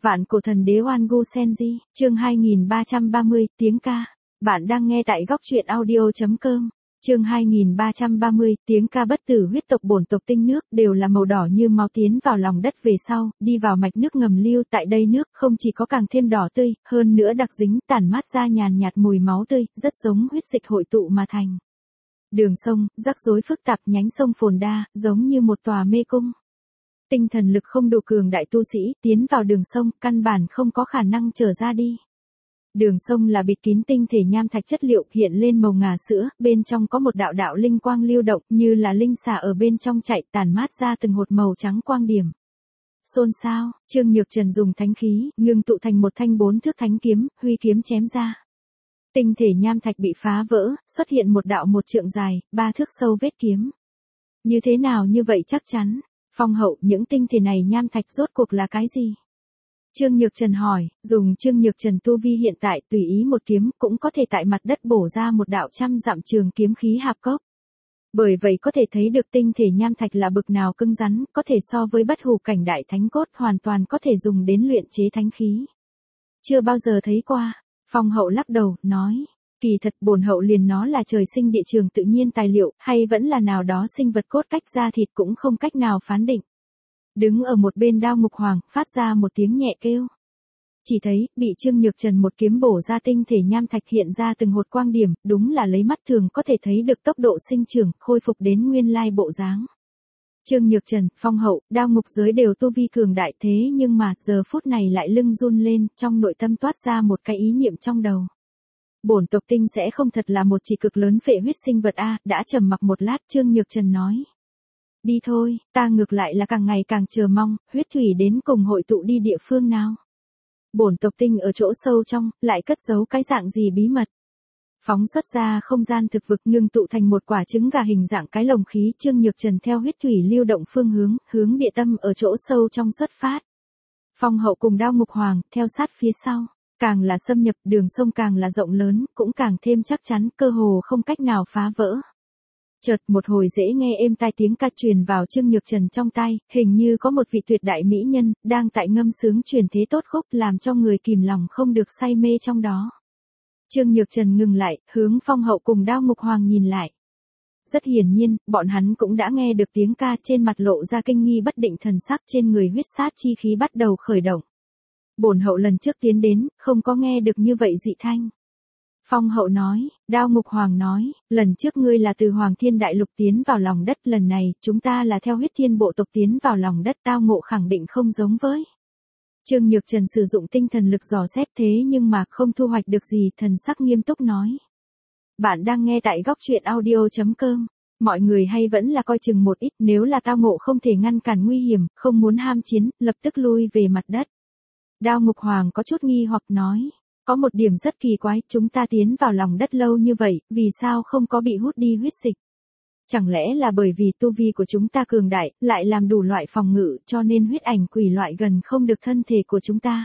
Vạn cổ thần đế Oan Gu Senji, chương 2330, tiếng ca. Bạn đang nghe tại góc truyện audio.com. Chương 2330, tiếng ca bất tử huyết tộc bổn tộc tinh nước đều là màu đỏ như máu tiến vào lòng đất về sau, đi vào mạch nước ngầm lưu tại đây nước không chỉ có càng thêm đỏ tươi, hơn nữa đặc dính tản mát ra nhàn nhạt mùi máu tươi, rất giống huyết dịch hội tụ mà thành. Đường sông, rắc rối phức tạp nhánh sông phồn đa, giống như một tòa mê cung. Tinh thần lực không đủ cường đại tu sĩ, tiến vào đường sông, căn bản không có khả năng trở ra đi. Đường sông là bịt kín tinh thể nham thạch chất liệu, hiện lên màu ngà sữa, bên trong có một đạo đạo linh quang lưu động, như là linh xà ở bên trong chạy, tản mát ra từng hột màu trắng quang điểm. Xôn xao, Trương Nhược Trần dùng thánh khí, ngưng tụ thành một thanh 4 thước thánh kiếm, huy kiếm chém ra. Tinh thể nham thạch bị phá vỡ, xuất hiện một đạo 1 trượng dài, 3 thước sâu vết kiếm. Như thế nào như vậy chắc chắn? Phong hậu, những tinh thể này nham thạch rốt cuộc là cái gì? Trương Nhược Trần hỏi, dùng Trương Nhược Trần tu vi hiện tại tùy ý một kiếm cũng có thể tại mặt đất bổ ra một đạo trăm dặm trường kiếm khí hạp cốc. Bởi vậy có thể thấy được tinh thể nham thạch là bực nào cứng rắn, có thể so với bất hủ cảnh đại thánh cốt, hoàn toàn có thể dùng đến luyện chế thánh khí. Chưa bao giờ thấy qua. Phong hậu lắc đầu, nói, kỳ thật bổn hậu liền nó là trời sinh địa trường tự nhiên tài liệu, hay vẫn là nào đó sinh vật cốt cách da thịt cũng không cách nào phán định. Đứng ở một bên Đao Ngục Hoàng, phát ra một tiếng nhẹ kêu. Chỉ thấy, bị Trương Nhược Trần một kiếm bổ ra tinh thể nham thạch hiện ra từng hột quang điểm, đúng là lấy mắt thường có thể thấy được tốc độ sinh trưởng, khôi phục đến nguyên lai bộ dáng. Trương Nhược Trần, Phong hậu, Đao Ngục giới đều tu vi cường đại thế nhưng mà, giờ phút này lại lưng run lên, trong nội tâm toát ra một cái ý niệm trong đầu. Bổn tộc tinh sẽ không thật là một chỉ cực lớn phệ huyết sinh vật a, đã trầm mặc một lát Trương Nhược Trần nói. Đi thôi, ta ngược lại là càng ngày càng chờ mong, huyết thủy đến cùng hội tụ đi địa phương nào. Bổn tộc tinh ở chỗ sâu trong, lại cất giấu cái dạng gì bí mật. Phóng xuất ra không gian thực vực ngưng tụ thành một quả trứng gà hình dạng cái lồng khí, Trương Nhược Trần theo huyết thủy lưu động phương hướng, hướng địa tâm ở chỗ sâu trong xuất phát. Phong hậu cùng Đao Ngục Hoàng, theo sát phía sau. Càng là xâm nhập, đường sông càng là rộng lớn, cũng càng thêm chắc chắn, cơ hồ không cách nào phá vỡ. Chợt một hồi dễ nghe êm tai tiếng ca truyền vào Trương Nhược Trần trong tai, hình như có một vị tuyệt đại mỹ nhân, đang tại ngâm sướng truyền thế tốt khúc, làm cho người kìm lòng không được say mê trong đó. Trương Nhược Trần ngừng lại, hướng Phong hậu cùng Đao Ngục Hoàng nhìn lại. Rất hiển nhiên, bọn hắn cũng đã nghe được tiếng ca, trên mặt lộ ra kinh nghi bất định thần sắc, trên người huyết sát chi khí bắt đầu khởi động. Bổn hậu lần trước tiến đến, không có nghe được như vậy dị thanh. Phong hậu nói, Đao Ngục Hoàng nói, lần trước ngươi là từ Hoàng Thiên Đại Lục tiến vào lòng đất, lần này, chúng ta là theo huyết thiên bộ tộc tiến vào lòng đất, tao ngộ khẳng định không giống với. Trương Nhược Trần sử dụng tinh thần lực dò xét thế nhưng mà không thu hoạch được gì, thần sắc nghiêm túc nói. Bạn đang nghe tại góc truyện audio.com. Mọi người hay vẫn là coi chừng một ít, nếu là tao ngộ không thể ngăn cản nguy hiểm, không muốn ham chiến, lập tức lui về mặt đất. Đao Ngục Hoàng có chút nghi hoặc nói. Có một điểm rất kỳ quái, chúng ta tiến vào lòng đất lâu như vậy, vì sao không có bị hút đi huyết dịch? Chẳng lẽ là bởi vì tu vi của chúng ta cường đại, lại làm đủ loại phòng ngự, cho nên huyết ảnh quỷ loại gần không được thân thể của chúng ta?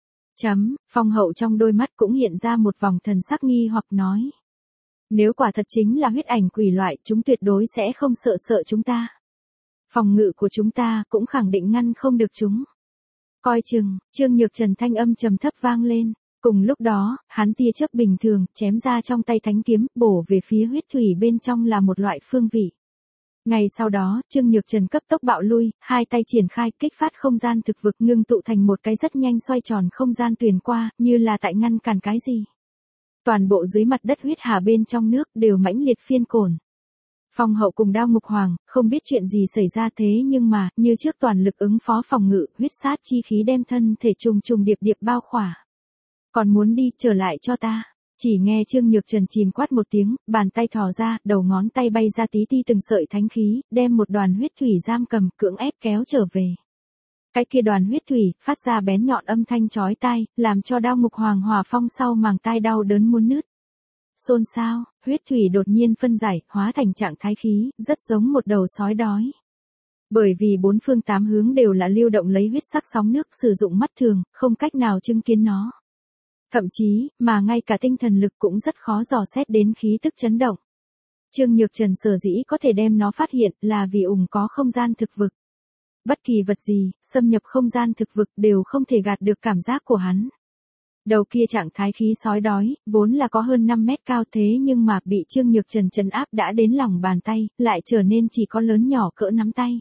Phong hậu trong đôi mắt cũng hiện ra một vòng thần sắc nghi hoặc nói. Nếu quả thật chính là huyết ảnh quỷ loại, chúng tuyệt đối sẽ không sợ chúng ta. Phòng ngự của chúng ta cũng khẳng định ngăn không được chúng. Coi chừng, Trương Nhược Trần thanh âm trầm thấp vang lên. Cùng lúc đó, hắn tia chớp bình thường, chém ra trong tay thánh kiếm, bổ về phía huyết thủy bên trong là một loại phương vị. Ngay sau đó, Trương Nhược Trần cấp tốc bạo lui, hai tay triển khai, kích phát không gian thực vực ngưng tụ thành một cái rất nhanh xoay tròn không gian tuyền qua, như là tại ngăn cản cái gì. Toàn bộ dưới mặt đất huyết hà bên trong nước đều mãnh liệt phiên cồn. Phong hậu cùng Đao Ngục Hoàng, không biết chuyện gì xảy ra thế nhưng mà, như trước toàn lực ứng phó phòng ngự, huyết sát chi khí đem thân thể trùng trùng điệp điệp bao khỏa. Còn muốn đi, trở lại cho ta. Chỉ nghe Trương Nhược Trần chìm quát một tiếng, bàn tay thò ra, đầu ngón tay bay ra tí ti từng sợi thánh khí, đem một đoàn huyết thủy giam cầm, cưỡng ép kéo trở về. Cái kia đoàn huyết thủy, phát ra bén nhọn âm thanh chói tai, làm cho Đao Ngục Hoàng hòa phong sau màng tai đau đớn muốn nứt. Xôn xao, huyết thủy đột nhiên phân giải, hóa thành trạng thái khí, rất giống một đầu sói đói. Bởi vì bốn phương tám hướng đều là lưu động lấy huyết sắc sóng nước, sử dụng mắt thường, không cách nào chứng kiến nó. Thậm chí, mà ngay cả tinh thần lực cũng rất khó dò xét đến khí tức chấn động. Trương Nhược Trần sở dĩ có thể đem nó phát hiện là vì có không gian thực vực. Bất kỳ vật gì, xâm nhập không gian thực vực đều không thể gạt được cảm giác của hắn. Đầu kia trạng thái khí sói đói, vốn là có hơn 5 mét cao thế nhưng mà bị Trương Nhược Trần trấn áp đã đến lòng bàn tay, lại trở nên chỉ có lớn nhỏ cỡ nắm tay.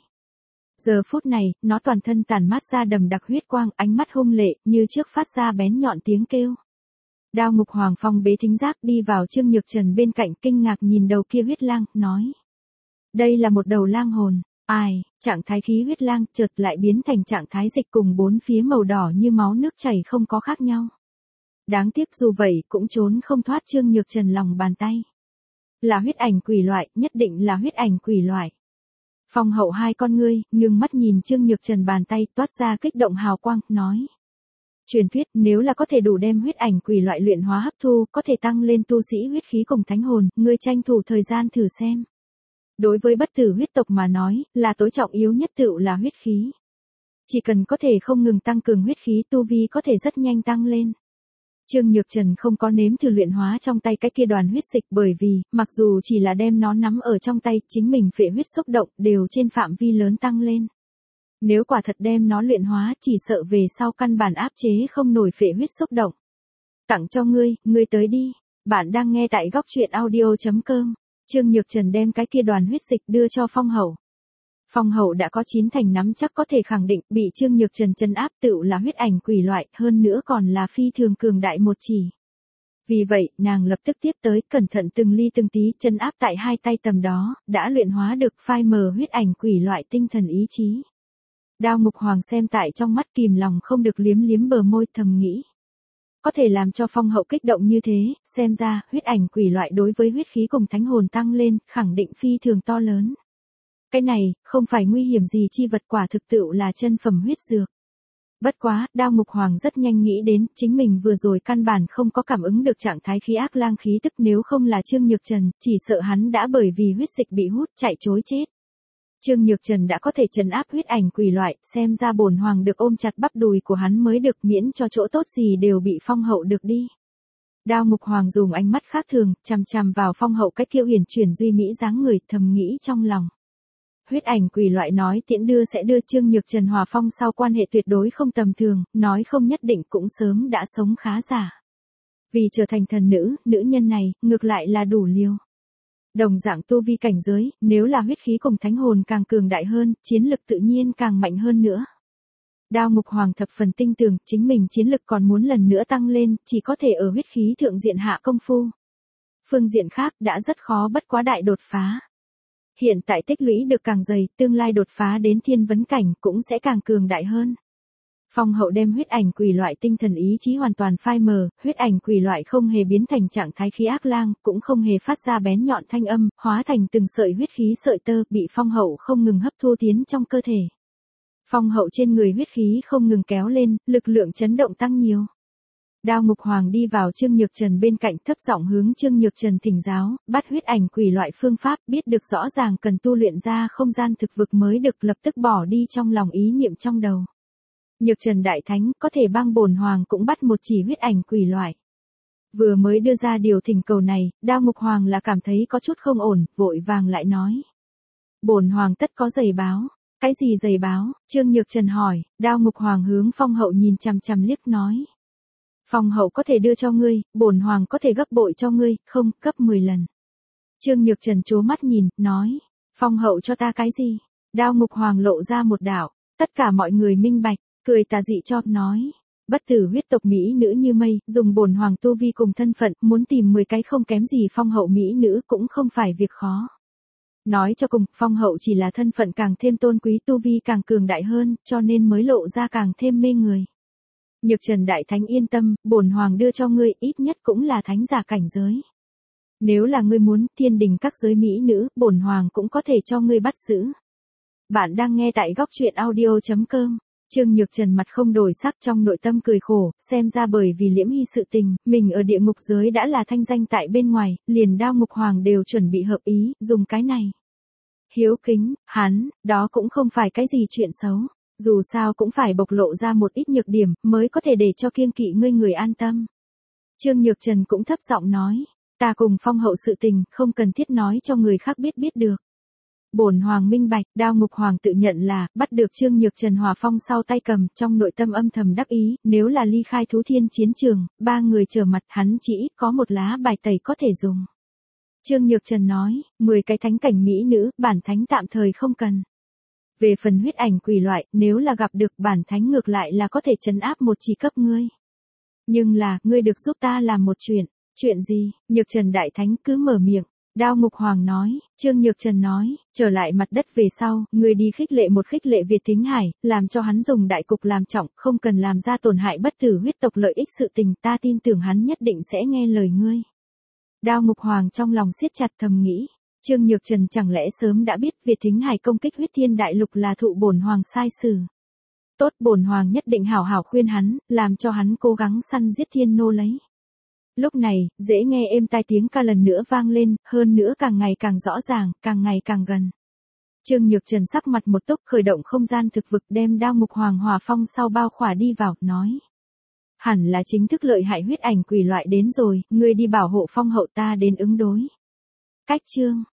Giờ phút này, nó toàn thân tản mát ra đầm đặc huyết quang, ánh mắt hung lệ, như trước phát ra bén nhọn tiếng kêu. Đao Ngục Hoàng phong bế thính giác đi vào Trương Nhược Trần bên cạnh kinh ngạc nhìn đầu kia huyết lang, nói. Đây là một đầu lang hồn. Ai, trạng thái khí huyết lang chợt lại biến thành trạng thái dịch cùng bốn phía màu đỏ như máu nước chảy không có khác nhau. Đáng tiếc dù vậy cũng trốn không thoát Trương Nhược Trần lòng bàn tay. Là huyết ảnh quỷ loại, nhất định là huyết ảnh quỷ loại. Phong Hậu hai con ngươi, ngưng mắt nhìn Trương Nhược Trần bàn tay toát ra kích động hào quang, nói. Truyền thuyết nếu là có thể đủ đem huyết ảnh quỷ loại luyện hóa hấp thu, có thể tăng lên tu sĩ huyết khí cùng thánh hồn, ngươi tranh thủ thời gian thử xem. Đối với bất tử huyết tộc mà nói, là tối trọng yếu nhất tựu là huyết khí. Chỉ cần có thể không ngừng tăng cường huyết khí tu vi có thể rất nhanh tăng lên. Trương Nhược Trần không có nếm thử luyện hóa trong tay cái kia đoàn huyết dịch bởi vì, mặc dù chỉ là đem nó nắm ở trong tay, chính mình phệ huyết xúc động đều trên phạm vi lớn tăng lên. Nếu quả thật đem nó luyện hóa chỉ sợ về sau căn bản áp chế không nổi phệ huyết xúc động. Tặng cho ngươi, ngươi tới đi. Bạn đang nghe tại góc truyện audio.com. Trương Nhược Trần đem cái kia đoàn huyết dịch đưa cho Phong Hậu. Phong Hậu đã có 9 thành nắm chắc có thể khẳng định bị Trương Nhược Trần trấn áp tựu là huyết ảnh quỷ loại, hơn nữa còn là phi thường cường đại một chỉ. Vì vậy, nàng lập tức tiếp tới, cẩn thận từng ly từng tí trấn áp tại hai tay tầm đó, đã luyện hóa được phai mờ huyết ảnh quỷ loại tinh thần ý chí. Đao Ngục Hoàng xem tại trong mắt kìm lòng không được liếm liếm bờ môi thầm nghĩ. Có thể làm cho Phong Hậu kích động như thế, xem ra, huyết ảnh quỷ loại đối với huyết khí cùng thánh hồn tăng lên, khẳng định phi thường to lớn. Cái này, không phải nguy hiểm gì chi vật quả thực tựu là chân phẩm huyết dược. Bất quá, Đao Ngục Hoàng rất nhanh nghĩ đến, chính mình vừa rồi căn bản không có cảm ứng được trạng thái khí ác lang khí tức nếu không là Trương Nhược Trần, chỉ sợ hắn đã bởi vì huyết dịch bị hút chạy trối chết. Trương Nhược Trần đã có thể trấn áp huyết ảnh quỷ loại, xem ra bổn hoàng được ôm chặt bắp đùi của hắn mới được miễn cho chỗ tốt gì đều bị Phong Hậu được đi. Đao Ngục Hoàng dùng ánh mắt khác thường, chằm chằm vào Phong Hậu cách kiêu huyền chuyển duy mỹ dáng người thầm nghĩ trong lòng. Huyết ảnh quỷ loại nói tiễn đưa sẽ đưa Trương Nhược Trần hòa phong sau quan hệ tuyệt đối không tầm thường, nói không nhất định cũng sớm đã sống khá giả. Vì trở thành thần nữ, nữ nhân này, ngược lại là đủ liều. Đồng dạng tu vi cảnh giới, nếu là huyết khí cùng thánh hồn càng cường đại hơn, chiến lực tự nhiên càng mạnh hơn nữa. Đao Ngục Hoàng thập phần tinh tường, chính mình chiến lực còn muốn lần nữa tăng lên, chỉ có thể ở huyết khí thượng diện hạ công phu. Phương diện khác đã rất khó bất quá đại đột phá. Hiện tại tích lũy được càng dày, tương lai đột phá đến thiên vấn cảnh cũng sẽ càng cường đại hơn. Phong Hậu đem huyết ảnh quỷ loại tinh thần ý chí hoàn toàn phai mờ, huyết ảnh quỷ loại không hề biến thành trạng thái khí ác lang, cũng không hề phát ra bén nhọn thanh âm, hóa thành từng sợi huyết khí sợi tơ, bị Phong Hậu không ngừng hấp thu tiến trong cơ thể. Phong Hậu trên người huyết khí không ngừng kéo lên, lực lượng chấn động tăng nhiều. Đao Ngục Hoàng đi vào Trương Nhược Trần bên cạnh thấp giọng hướng Trương Nhược Trần thỉnh giáo, bắt huyết ảnh quỷ loại phương pháp biết được rõ ràng cần tu luyện ra không gian thực vực mới được lập tức bỏ đi trong lòng ý niệm trong đầu. Nhược Trần Đại Thánh có thể bang bổn hoàng cũng bắt một chỉ huyết ảnh quỷ loại. Vừa mới đưa ra điều thỉnh cầu này, Đao Ngục Hoàng là cảm thấy có chút không ổn, vội vàng lại nói. Bổn hoàng tất có giày báo. Cái gì giày báo? Trương Nhược Trần hỏi, Đao Ngục Hoàng hướng Phong Hậu nhìn chằm chằm liếc nói. Phong Hậu có thể đưa cho ngươi, bổn hoàng có thể gấp bội cho ngươi, không, gấp 10 lần. Trương Nhược Trần trố mắt nhìn, nói. Phong Hậu cho ta cái gì? Đao Ngục Hoàng lộ ra một đạo, tất cả mọi người minh bạch. Cười tà dị cho, nói. Bất tử huyết tộc mỹ nữ như mây, dùng bổn hoàng tu vi cùng thân phận, muốn tìm 10 cái không kém gì Phong Hậu mỹ nữ cũng không phải việc khó. Nói cho cùng, Phong Hậu chỉ là thân phận càng thêm tôn quý tu vi càng cường đại hơn, cho nên mới lộ ra càng thêm mê người. Nhược Trần Đại Thánh yên tâm, bổn hoàng đưa cho ngươi ít nhất cũng là thánh giả cảnh giới. Nếu là ngươi muốn, thiên đình các giới mỹ nữ, bổn hoàng cũng có thể cho ngươi bắt giữ. Bạn đang nghe tại góc truyện audio.com. Trương Nhược Trần mặt không đổi sắc trong nội tâm cười khổ, xem ra bởi vì Liễm Hy sự tình, mình ở địa ngục giới đã là thanh danh tại bên ngoài, liền Đao Ngục Hoàng đều chuẩn bị hợp ý, dùng cái này. Hiếu kính, hắn, đó cũng không phải cái gì chuyện xấu, dù sao cũng phải bộc lộ ra một ít nhược điểm, mới có thể để cho kiêng kỵ ngươi người an tâm. Trương Nhược Trần cũng thấp giọng nói, ta cùng Phong Hậu sự tình, không cần thiết nói cho người khác biết được. Bổn hoàng minh bạch, Đao Ngục Hoàng tự nhận là, bắt được Trương Nhược Trần hòa phong sau tay cầm, trong nội tâm âm thầm đắc ý, nếu là ly khai Thú Thiên chiến trường, ba người trở mặt hắn chỉ ít có một lá bài tẩy có thể dùng. Trương Nhược Trần nói, 10 cái thánh cảnh mỹ nữ, bản thánh tạm thời không cần. Về phần huyết ảnh quỷ loại, nếu là gặp được bản thánh ngược lại là có thể trấn áp một chỉ cấp ngươi. Nhưng là, ngươi được giúp ta làm một chuyện. Chuyện gì? Nhược Trần đại thánh cứ mở miệng. Đao Ngục Hoàng nói, Trương Nhược Trần nói, trở lại mặt đất về sau, ngươi đi khích lệ Việt Thính Hải, làm cho hắn dùng đại cục làm trọng, không cần làm ra tổn hại bất tử huyết tộc lợi ích sự tình, ta tin tưởng hắn nhất định sẽ nghe lời ngươi. Đao Ngục Hoàng trong lòng siết chặt thầm nghĩ, Trương Nhược Trần chẳng lẽ sớm đã biết Việt Thính Hải công kích huyết thiên đại lục là thụ bổn hoàng sai xử. Tốt, bổn hoàng nhất định hảo hảo khuyên hắn, làm cho hắn cố gắng săn giết thiên nô lấy. Lúc này, dễ nghe êm tai tiếng ca lần nữa vang lên, hơn nữa càng ngày càng rõ ràng, càng ngày càng gần. Trương Nhược Trần sắc mặt một túc khởi động không gian thực vực đem Đao Ngục Hoàng hòa phong sau bao khỏa đi vào, nói. Hẳn là chính thức lợi hại huyết ảnh quỷ loại đến rồi, ngươi đi bảo hộ phong hậu ta đến ứng đối. Cách chương.